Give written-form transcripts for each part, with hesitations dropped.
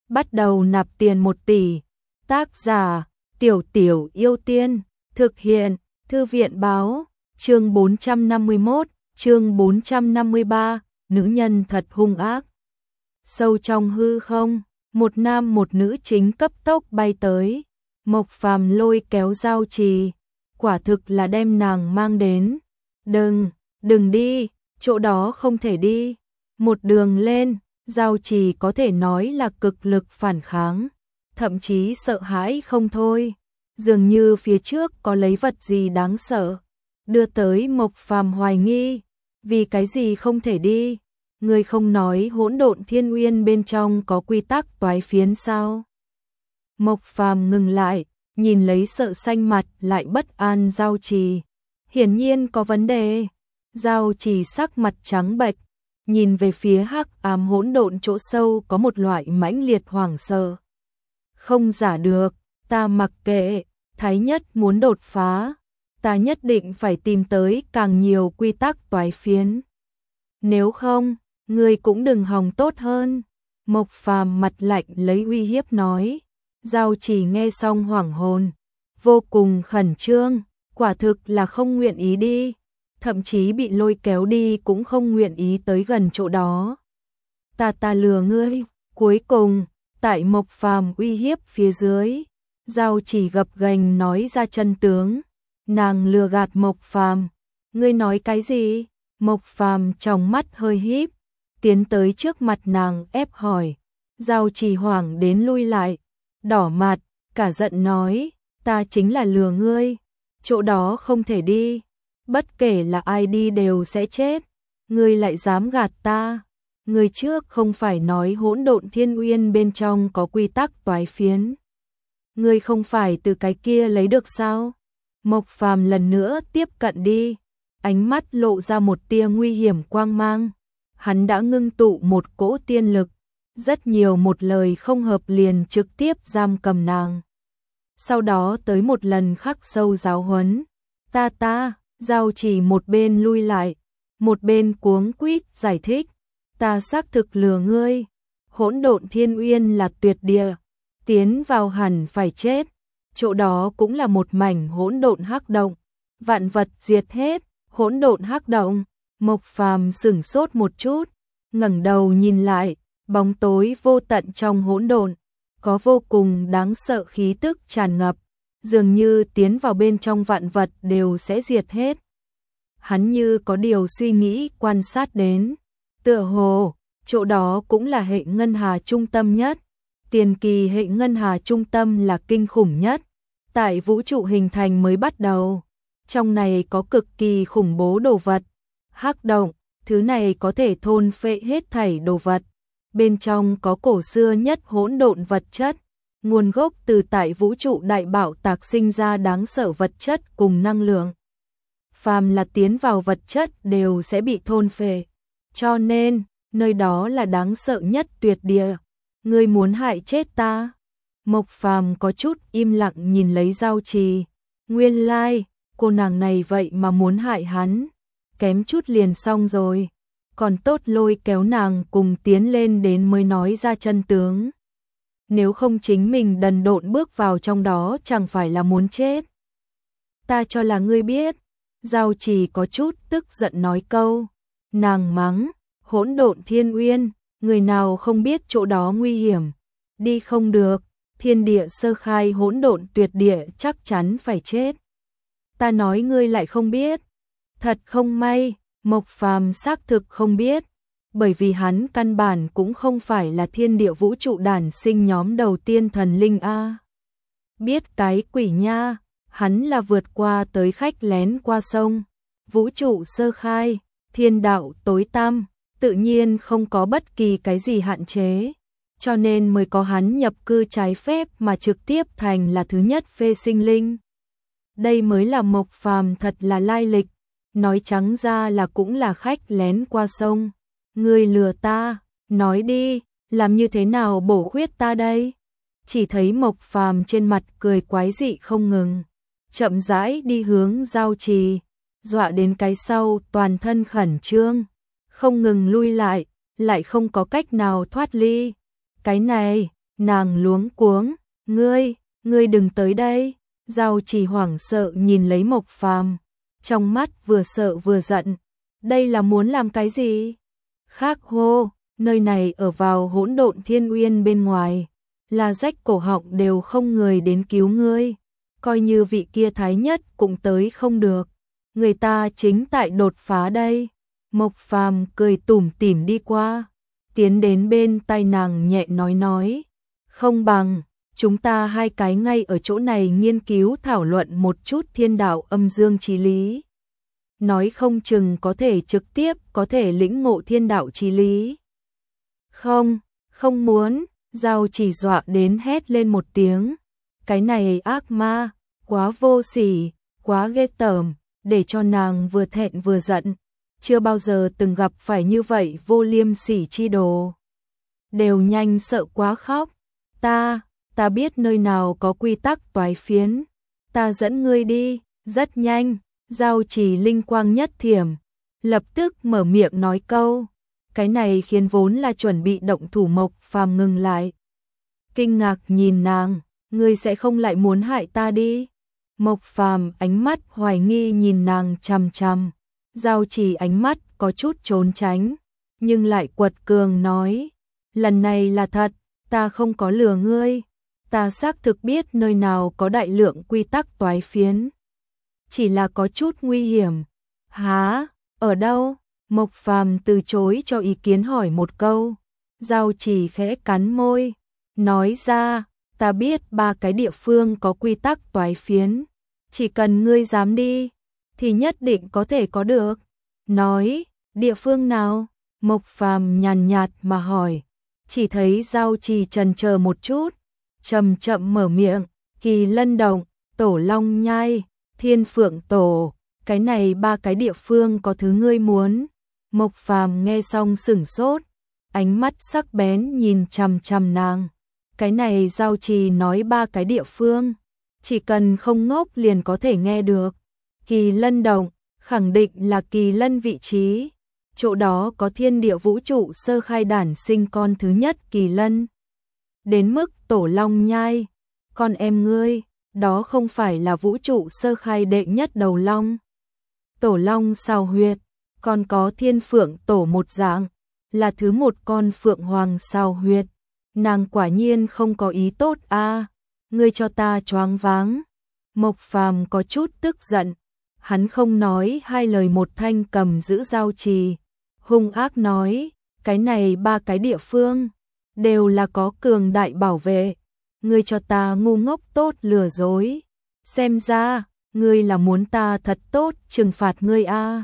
bắt đầu nạp tiền 1 tỷ. Tác giả: Tiểu Tiểu Yêu Tiên, thực hiện: Thư viện báo, chương 451, chương 453, nữ nhân thật hung ác. Sâu trong hư không, một nam một nữ chính cấp tốc bay tới, Mộc Phàm lôi kéo Giao Trì, quả thực là đem nàng mang đến. Đừng đi, chỗ đó không thể đi. Một đường lên, Giao Trì có thể nói là cực lực phản kháng, thậm chí sợ hãi không thôi, dường như phía trước có lấy vật gì đáng sợ, đưa tới Mộc Phàm hoài nghi, vì cái gì không thể đi? Người không nói Hỗn Độn Thiên Uyên bên trong có quy tắc toái phiến sao? Mộc Phàm ngừng lại, nhìn lấy sợ xanh mặt lại bất an Giao Trì, hiển nhiên có vấn đề. Giao Trì sắc mặt trắng bệch, nhìn về phía hắc ám hỗn độn chỗ sâu có một loại mãnh liệt hoảng sợ. Không giả được, ta mặc kệ, Thái Nhất muốn đột phá, ta nhất định phải tìm tới càng nhiều quy tắc toái phiến. Nếu không, ngươi cũng đừng hòng tốt hơn. Mộc Phàm mặt lạnh lấy uy hiếp nói. Giao Trì nghe xong hoảng hồn, vô cùng khẩn trương, quả thực là không nguyện ý đi, thậm chí bị lôi kéo đi cũng không nguyện ý tới gần chỗ đó. Ta lừa ngươi. Cuối cùng, tại Mộc Phàm uy hiếp phía dưới, Giao Trì gập ghềnh nói ra chân tướng. Nàng lừa gạt Mộc Phàm. Ngươi nói cái gì? Mộc Phàm trong mắt hơi híp, tiến tới trước mặt nàng ép hỏi. Giao Trì hoảng đến lui lại, đỏ mặt, cả giận nói, ta chính là lừa ngươi, chỗ đó không thể đi, bất kể là ai đi đều sẽ chết, ngươi lại dám gạt ta. Ngươi trước không phải nói Hỗn Độn Thiên Uyên bên trong có quy tắc toái phiến, ngươi không phải từ cái kia lấy được sao? Mộc Phàm lần nữa tiếp cận đi, ánh mắt lộ ra một tia nguy hiểm quang mang, hắn đã ngưng tụ một cỗ tiên lực, rất nhiều một lời không hợp liền trực tiếp giam cầm nàng. Sau đó tới một lần khắc sâu giáo huấn. Ta, Giao Trì một bên lui lại, một bên cuống quýt giải thích, ta xác thực lừa ngươi, Hỗn Độn Thiên Uyên là tuyệt địa, tiến vào hẳn phải chết, chỗ đó cũng là một mảnh hỗn độn hắc động, vạn vật diệt hết, hỗn độn hắc động. Mộc Phàm sửng sốt một chút, ngẩng đầu nhìn lại, bóng tối vô tận trong hỗn độn, có vô cùng đáng sợ khí tức tràn ngập, dường như tiến vào bên trong vạn vật đều sẽ diệt hết. Hắn như có điều suy nghĩ quan sát đến, tựa hồ, chỗ đó cũng là hệ ngân hà trung tâm nhất, tiền kỳ hệ ngân hà trung tâm là kinh khủng nhất, tại vũ trụ hình thành mới bắt đầu, trong này có cực kỳ khủng bố đồ vật, hắc động, thứ này có thể thôn phệ hết thảy đồ vật. Bên trong có cổ xưa nhất hỗn độn vật chất, nguồn gốc từ tại vũ trụ đại bạo tạc sinh ra đáng sợ vật chất cùng năng lượng. Phàm là tiến vào vật chất đều sẽ bị thôn phệ, cho nên, nơi đó là đáng sợ nhất tuyệt địa. Ngươi muốn hại chết ta? Mộc Phàm có chút im lặng nhìn lấy Giao Trì, nguyên lai, cô nàng này vậy mà muốn hại hắn, kém chút liền xong rồi. Còn tốt lôi kéo nàng cùng tiến lên đến mới nói ra chân tướng. Nếu không chính mình đần độn bước vào trong đó chẳng phải là muốn chết. Ta cho là ngươi biết. Giao Trì có chút tức giận nói câu. Nàng mắng, Hỗn Độn Thiên Uyên, người nào không biết chỗ đó nguy hiểm. Đi không được, thiên địa sơ khai hỗn độn tuyệt địa chắc chắn phải chết. Ta nói ngươi lại không biết. Thật không may. Mộc Phàm xác thực không biết, bởi vì hắn căn bản cũng không phải là thiên địa vũ trụ đản sinh nhóm đầu tiên thần linh a. Biết cái quỷ nha, hắn là vượt qua tới khách lén qua sông, vũ trụ sơ khai, thiên đạo tối tăm, tự nhiên không có bất kỳ cái gì hạn chế, cho nên mới có hắn nhập cư trái phép mà trực tiếp thành là thứ nhất phê sinh linh. Đây mới là Mộc Phàm thật là lai lịch. Nói trắng ra là cũng là khách lén qua sông. Ngươi lừa ta, nói đi, làm như thế nào bổ khuyết ta đây? Chỉ thấy Mộc Phàm trên mặt cười quái dị không ngừng, chậm rãi đi hướng Giao Trì, dọa đến cái sau toàn thân khẩn trương, không ngừng lui lại, lại không có cách nào thoát ly. Cái này, Nàng luống cuống, ngươi đừng tới đây. Giao Chỉ hoảng sợ nhìn lấy Mộc Phàm, trong mắt vừa sợ vừa giận. Đây là muốn làm cái gì? Khác hô, nơi này ở vào hỗn độn thiên uyên bên ngoài, là rách cổ họng đều không người đến cứu ngươi. Coi như vị kia thái nhất cũng tới không được. Người ta chính tại đột phá đây. Mộc Phàm cười tủm tỉm đi qua, tiến đến bên tai nàng nhẹ nói. Không bằng, chúng ta hai cái ngay ở chỗ này nghiên cứu thảo luận một chút thiên đạo âm dương chí lý. Nói không chừng có thể trực tiếp có thể lĩnh ngộ thiên đạo chí lý. Không muốn, Giao Chỉ dọa đến hét lên một tiếng. Cái này ác ma, quá vô sỉ, quá ghê tởm, để cho nàng vừa thẹn vừa giận. Chưa bao giờ từng gặp phải như vậy vô liêm sỉ chi đồ. Đều nhanh sợ quá khóc. Ta biết nơi nào có quy tắc toái phiến. Ta dẫn ngươi đi, rất nhanh. Giao Chỉ linh quang nhất thiểm, lập tức mở miệng nói câu. Cái này khiến vốn là chuẩn bị động thủ Mộc Phàm ngừng lại. Kinh ngạc nhìn nàng, ngươi sẽ không lại muốn hại ta đi. Mộc Phàm ánh mắt hoài nghi nhìn nàng chằm chằm. Giao Chỉ ánh mắt có chút trốn tránh, nhưng lại quật cường nói. Lần này là thật, ta không có lừa ngươi. Ta xác thực biết nơi nào có đại lượng quy tắc toái phiến. Chỉ là có chút nguy hiểm. Hả? Ở đâu? Mộc Phàm từ chối cho ý kiến hỏi một câu. Giao Chỉ khẽ cắn môi, nói ra, ta biết 3 cái địa phương có quy tắc toái phiến. Chỉ cần ngươi dám đi, thì nhất định có thể có được. Nói, địa phương nào? Mộc Phàm nhàn nhạt mà hỏi. Chỉ thấy Giao Chỉ chần chờ một chút, chậm chậm mở miệng, Kỳ Lân Động, Tổ Long Nhai, Thiên Phượng Tổ, cái này 3 cái địa phương có thứ ngươi muốn. Mộc Phàm nghe xong sửng sốt, ánh mắt sắc bén nhìn chằm chằm nàng. Cái này Giao Chỉ nói 3 cái địa phương, chỉ cần không ngốc liền có thể nghe được. Kỳ Lân Động, khẳng định là Kỳ Lân vị trí. Chỗ đó có thiên địa vũ trụ sơ khai đản sinh con thứ nhất Kỳ Lân. Đến mức Tổ Long Nhai, con em ngươi, đó không phải là vũ trụ sơ khai đệ nhất đầu long. Tổ Long Sào Huyệt, còn có Thiên Phượng Tổ một dạng, là thứ một con Phượng Hoàng Sào Huyệt. Nàng quả nhiên không có ý tốt a. Ngươi cho ta choáng váng. Mộc Phàm có chút tức giận, hắn không nói hai lời một thanh cầm giữ Giao Chỉ, hung ác nói, cái này 3 cái địa phương đều là có cường đại bảo vệ. Ngươi cho ta ngu ngốc tốt lừa dối. Xem ra, ngươi là muốn ta thật tốt trừng phạt ngươi a.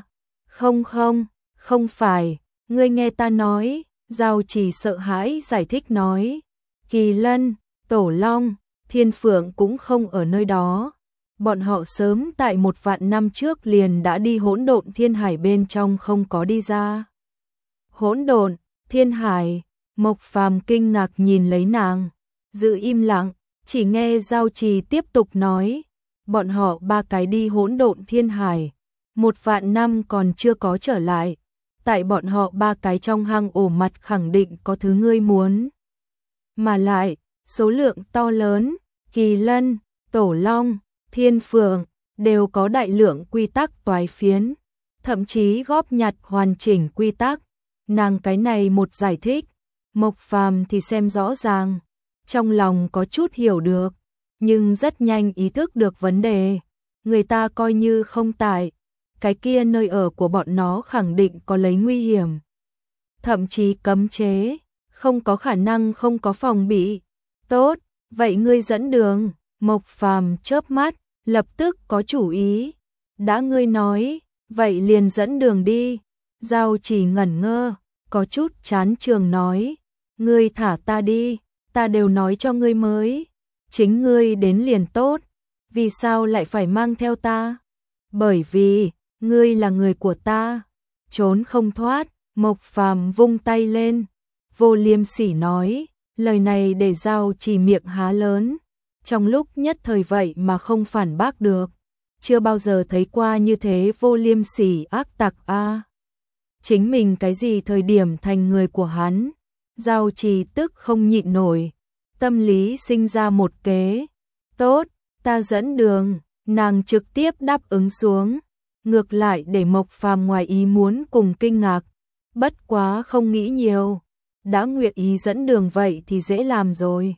Không phải, ngươi nghe ta nói. Giao Chỉ sợ hãi giải thích nói. Kỳ Lân, Tổ Long, Thiên Phượng cũng không ở nơi đó. Bọn họ sớm tại 1 vạn năm trước liền đã đi hỗn độn thiên hải bên trong không có đi ra. Hỗn độn, thiên hải, Mộc Phàm kinh ngạc nhìn lấy nàng, giữ im lặng, chỉ nghe Giao Chỉ tiếp tục nói, bọn họ 3 cái đi hỗn độn thiên hải, 1 vạn năm còn chưa có trở lại, tại bọn họ 3 cái trong hang ổ mặt khẳng định có thứ ngươi muốn. Mà lại, số lượng to lớn, Kỳ Lân, Tổ Long, Thiên Phượng, đều có đại lượng quy tắc toái phiến, thậm chí góp nhặt hoàn chỉnh quy tắc. Nàng cái này một giải thích, Mộc Phàm thì xem rõ ràng, trong lòng có chút hiểu được, nhưng rất nhanh ý thức được vấn đề. Người ta coi như không tại, cái kia nơi ở của bọn nó khẳng định có lấy nguy hiểm, thậm chí cấm chế, không có khả năng không có phòng bị. Tốt, vậy ngươi dẫn đường. Mộc Phàm chớp mắt, lập tức có chủ ý. Đã ngươi nói, vậy liền dẫn đường đi. Giao Chỉ ngẩn ngơ, có chút chán trường nói, ngươi thả ta đi, ta đều nói cho ngươi mới. Chính ngươi đến liền tốt, vì sao lại phải mang theo ta? Bởi vì, ngươi là người của ta, trốn không thoát. Mộc Phàm vung tay lên, vô liêm sỉ nói, lời này để Giao Chỉ miệng há lớn, trong lúc nhất thời vậy mà không phản bác được. Chưa bao giờ thấy qua như thế vô liêm sỉ ác tặc a. Chính mình cái gì thời điểm thành người của hắn? Giao Chỉ tức không nhịn nổi, Tâm lý sinh ra một kế. Tốt, ta dẫn đường, nàng trực tiếp đáp ứng xuống. Ngược lại để Mộc Phàm ngoài ý muốn cùng kinh ngạc. Bất quá không nghĩ nhiều. Đã nguyện ý dẫn đường vậy thì dễ làm rồi.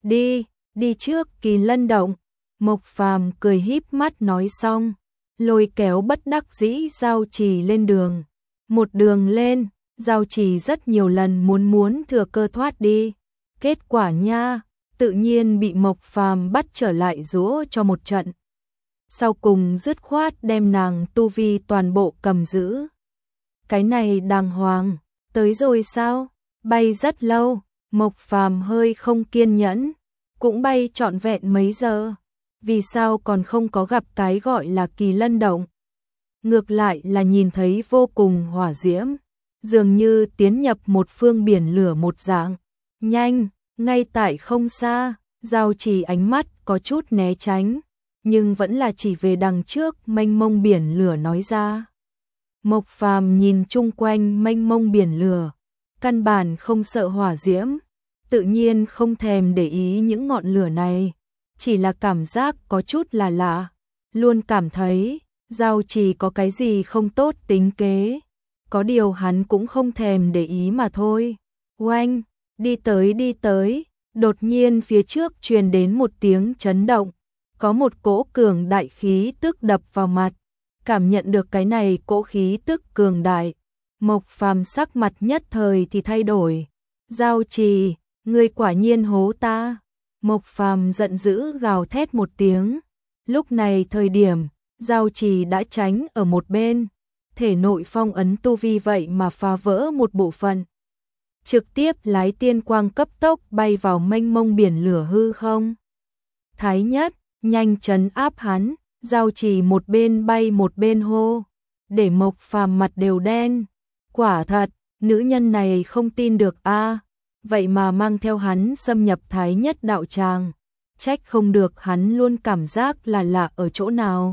Đi trước Kỳ Lân Động. Mộc Phàm cười híp mắt nói xong, lôi kéo bất đắc dĩ Giao Trì lên đường. Một đường lên, Giao Trì rất nhiều lần muốn thừa cơ thoát đi. Kết quả nha, tự nhiên bị Mộc Phàm bắt trở lại giũa cho một trận. Sau cùng dứt khoát đem nàng tu vi toàn bộ cầm giữ. Cái này đàng hoàng, tới rồi sao? Bay rất lâu, Mộc Phàm hơi không kiên nhẫn, cũng bay trọn vẹn mấy giờ. Vì sao còn không có gặp cái gọi là Kỳ Lân Động? Ngược lại là nhìn thấy vô cùng hỏa diễm, dường như tiến nhập một phương biển lửa một dạng. Nhanh, ngay tại không xa, Giao Trì ánh mắt có chút né tránh, nhưng vẫn là chỉ về đằng trước mênh mông biển lửa nói ra. Mộc Phàm nhìn chung quanh mênh mông biển lửa, căn bản không sợ hỏa diễm, tự nhiên không thèm để ý những ngọn lửa này, chỉ là cảm giác có chút là lạ, luôn cảm thấy Giao Trì có cái gì không tốt tính kế, có điều hắn cũng không thèm để ý mà thôi. Oanh, đi tới, đột nhiên phía trước truyền đến một tiếng chấn động, có một cỗ cường đại khí tức đập vào mặt. Cảm nhận được cái này cỗ khí tức cường đại, Mộc Phàm sắc mặt nhất thời thì thay đổi. Giao Trì, ngươi quả nhiên hố ta. Mộc Phàm giận dữ gào thét một tiếng. Lúc này thời điểm, Giao Trì đã tránh ở một bên, thể nội phong ấn tu vi vậy mà phá vỡ một bộ phận. Trực tiếp lái tiên quang cấp tốc bay vào mênh mông biển lửa hư không. Thái Nhất, nhanh trấn áp hắn. Giao Trì một bên bay một bên hô, để Mộc Phàm mặt đều đen. Quả thật, nữ nhân này không tin được a, vậy mà mang theo hắn xâm nhập Thái Nhất đạo tràng, trách không được hắn luôn cảm giác là lạ ở chỗ nào.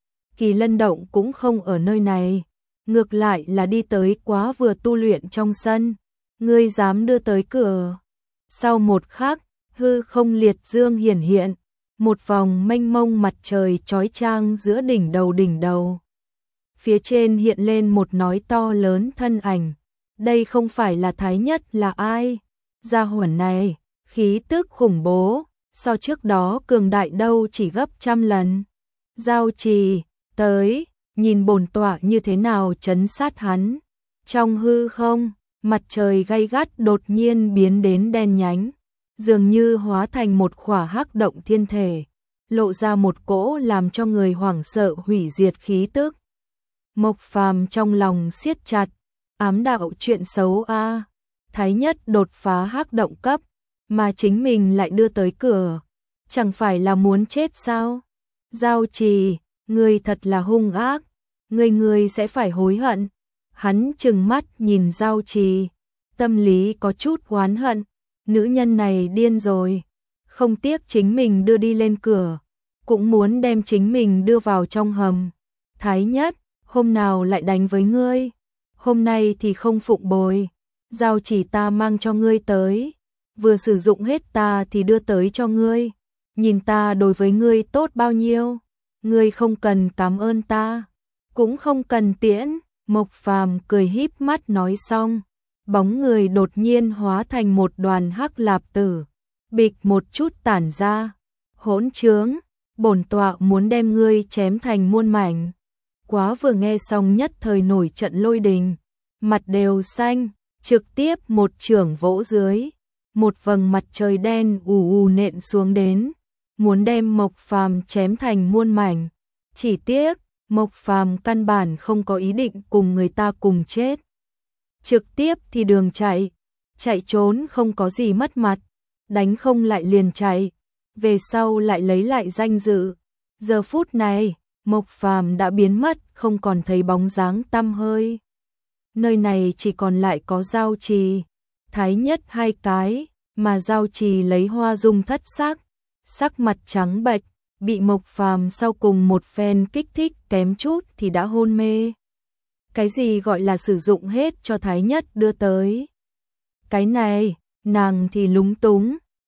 Kỳ Lân Động cũng không ở nơi này, ngược lại là đi tới quá vừa tu luyện trong sân. Ngươi dám đưa tới cửa? Sau một khắc, hư không liệt dương hiển hiện. Một vòng mênh mông mặt trời chói chang giữa đỉnh đầu. Phía trên hiện lên một nói to lớn thân ảnh. Đây không phải là Thái Nhất là ai? Gia hỏa này, khí tức khủng bố, so trước đó cường đại đâu chỉ gấp trăm lần. Giao Trì, tới, nhìn bổn tọa như thế nào trấn sát hắn. Trong hư không, mặt trời gay gắt đột nhiên biến đến đen nhánh, dường như hóa thành một khỏa hắc động thiên thể, lộ ra một cỗ làm cho người hoảng sợ hủy diệt khí tức. Mộc Phàm trong lòng siết chặt, ám đạo chuyện xấu a, Thái Nhất đột phá hắc động cấp, mà chính mình lại đưa tới cửa, chẳng phải là muốn chết sao? Giao Trì, ngươi thật là hung ác, ngươi sẽ phải hối hận. Hắn trừng mắt nhìn Giao Trì, tâm lý có chút oán hận, nữ nhân này điên rồi, không tiếc chính mình đưa đi lên cửa, cũng muốn đem chính mình đưa vào trong hầm. Thái Nhất, hôm nào lại đánh với ngươi, hôm nay thì không phụng bồi. Giao Trì ta mang cho ngươi tới, vừa sử dụng hết ta thì đưa tới cho ngươi, nhìn ta đối với ngươi tốt bao nhiêu, ngươi không cần cảm ơn ta, cũng không cần tiễn. Mộc Phàm cười híp mắt nói xong, bóng người đột nhiên hóa thành một đoàn hắc lạp tử, bịch một chút tản ra. Hỗn trướng, bổn tọa muốn đem ngươi chém thành muôn mảnh. Quá vừa nghe xong nhất thời nổi trận lôi đình, mặt đều xanh, trực tiếp một chưởng vỗ dưới, một vầng mặt trời đen ù nện xuống đến, muốn đem Mộc Phàm chém thành muôn mảnh. Chỉ tiếc, Mộc Phàm căn bản không có ý định cùng người ta cùng chết. Trực tiếp thì đường chạy trốn không có gì mất mặt, đánh không lại liền chạy, về sau lại lấy lại danh dự. Giờ phút này, Mộc Phàm đã biến mất, không còn thấy bóng dáng tăm hơi. Nơi này chỉ còn lại có Giao Trì, Thái Nhất hai cái, mà Giao Trì lấy hoa dung thất sắc, sắc mặt trắng bệch, bị Mộc Phàm sau cùng một phen kích thích kém chút thì đã hôn mê. Cái gì gọi là sử dụng hết cho Thái Nhất đưa tới? Cái này, nàng thì lúng túng,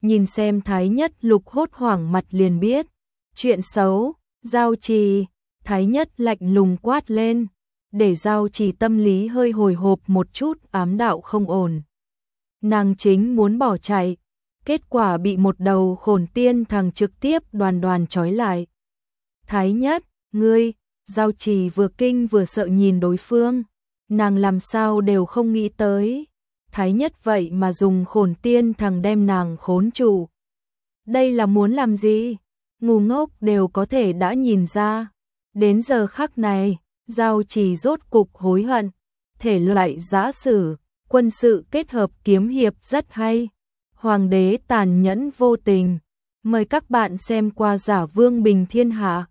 nhìn xem Thái Nhất Lục hốt hoảng mặt liền biết. Chuyện xấu, Giao Trì, Thái Nhất lạnh lùng quát lên, để Giao Trì tâm lý hơi hồi hộp một chút, ám đạo không ổn. Nàng chính muốn bỏ chạy, kết quả bị một đầu khổn tiên thằng trực tiếp đoàn đoàn trói lại. Thái Nhất, ngươi, Giao Trì vừa kinh vừa sợ nhìn đối phương, nàng làm sao đều không nghĩ tới. Thái Nhất vậy mà dùng khổn tiên thằng đem nàng khốn trụ. Đây là muốn làm gì? Ngu ngốc đều có thể đã nhìn ra. Đến giờ khắc này, Giao Trì rốt cục hối hận. Thể loại giã sử, quân sự kết hợp kiếm hiệp rất hay. Hoàng đế tàn nhẫn vô tình. Mời các bạn xem qua Giả Vương Bình Thiên Hạ.